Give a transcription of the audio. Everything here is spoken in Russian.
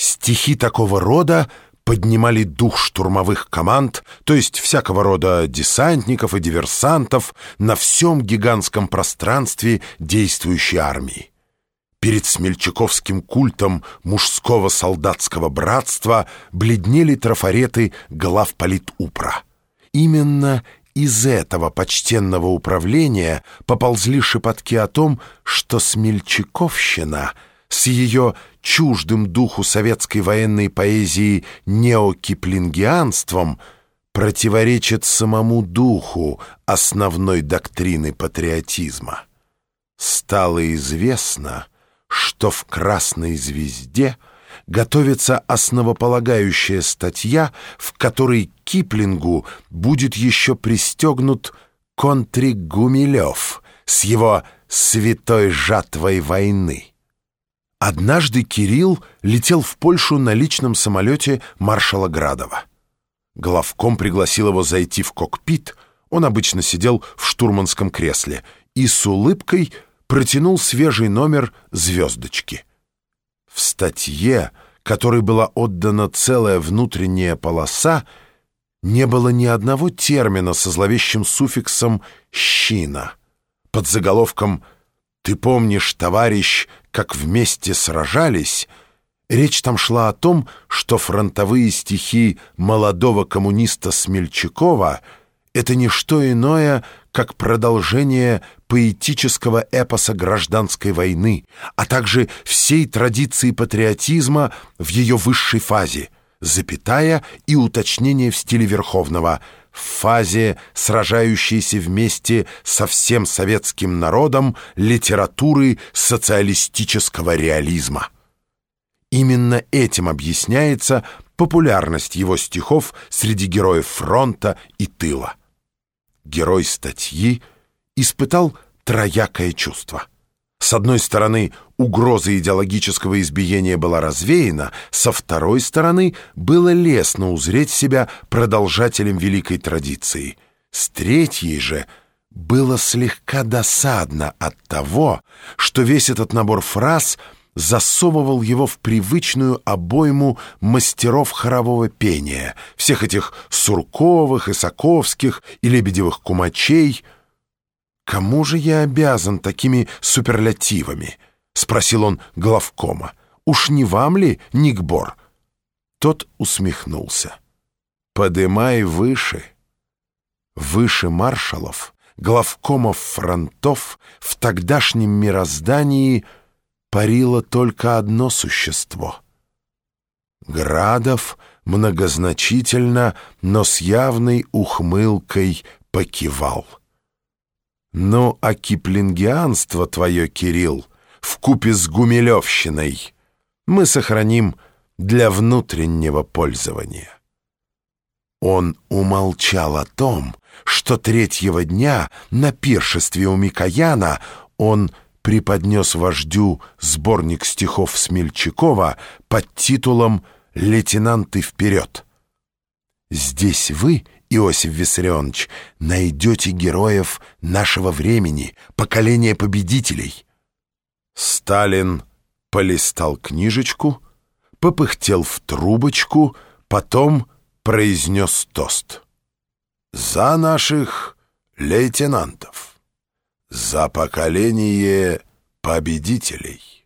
Стихи такого рода поднимали дух штурмовых команд, то есть всякого рода десантников и диверсантов на всем гигантском пространстве действующей армии. Перед смельчаковским культом мужского солдатского братства бледнели трафареты главполитупра. Именно из этого почтенного управления поползли шепотки о том, что смельчаковщина с ее чуждым духу советской военной поэзии неокиплингианством противоречит самому духу основной доктрины патриотизма. Стало известно, что в «Красной звезде» готовится основополагающая статья, в которой Киплингу будет еще пристегнут контрик Гумилев с его «Святой жатвой войны». Однажды Кирилл летел в Польшу на личном самолете маршала Градова. Главком пригласил его зайти в кокпит, он обычно сидел в штурманском кресле, и с улыбкой протянул свежий номер «Звездочки». В статье, которой была отдана целая внутренняя полоса, не было ни одного термина со зловещим суффиксом «щина». Под заголовком «Ты помнишь, товарищ, как вместе сражались?» речь там шла о том, что фронтовые стихи молодого коммуниста Смельчакова — это не что иное, как продолжение поэтического эпоса гражданской войны, а также всей традиции патриотизма в ее высшей фазе, запятая и уточнение в стиле Верховного, в фазе сражающейся вместе со всем советским народом литературы социалистического реализма. Именно этим объясняется популярность его стихов среди героев фронта и тыла. Герой статьи испытал троякое чувство. С одной стороны, угроза идеологического избиения была развеяна, со второй стороны, было лестно узреть себя продолжателем великой традиции. С третьей же было слегка досадно от того, что весь этот набор фраз засовывал его в привычную обойму мастеров хорового пения, всех этих Сурковых, Исаковских и Лебедевых кумачей. «Кому же я обязан такими суперлятивами?» — спросил он главкома. «Уж не вам ли, Никбор?» Тот усмехнулся. «Подымай выше». Выше маршалов, главкомов фронтов в тогдашнем мироздании парило только одно существо. Градов многозначительно, но с явной ухмылкой покивал. «Ну, а киплингианство твое, Кирилл, вкупе с гумилевщиной мы сохраним для внутреннего пользования». Он умолчал о том, что третьего дня на пиршестве у Микояна он преподнес вождю сборник стихов Смельчакова под титулом «Лейтенанты вперед». Здесь вы, Иосиф Виссарионович, найдете героев нашего времени, поколения победителей. Сталин полистал книжечку, попыхтел в трубочку, потом произнес тост. «За наших лейтенантов! За поколение победителей!»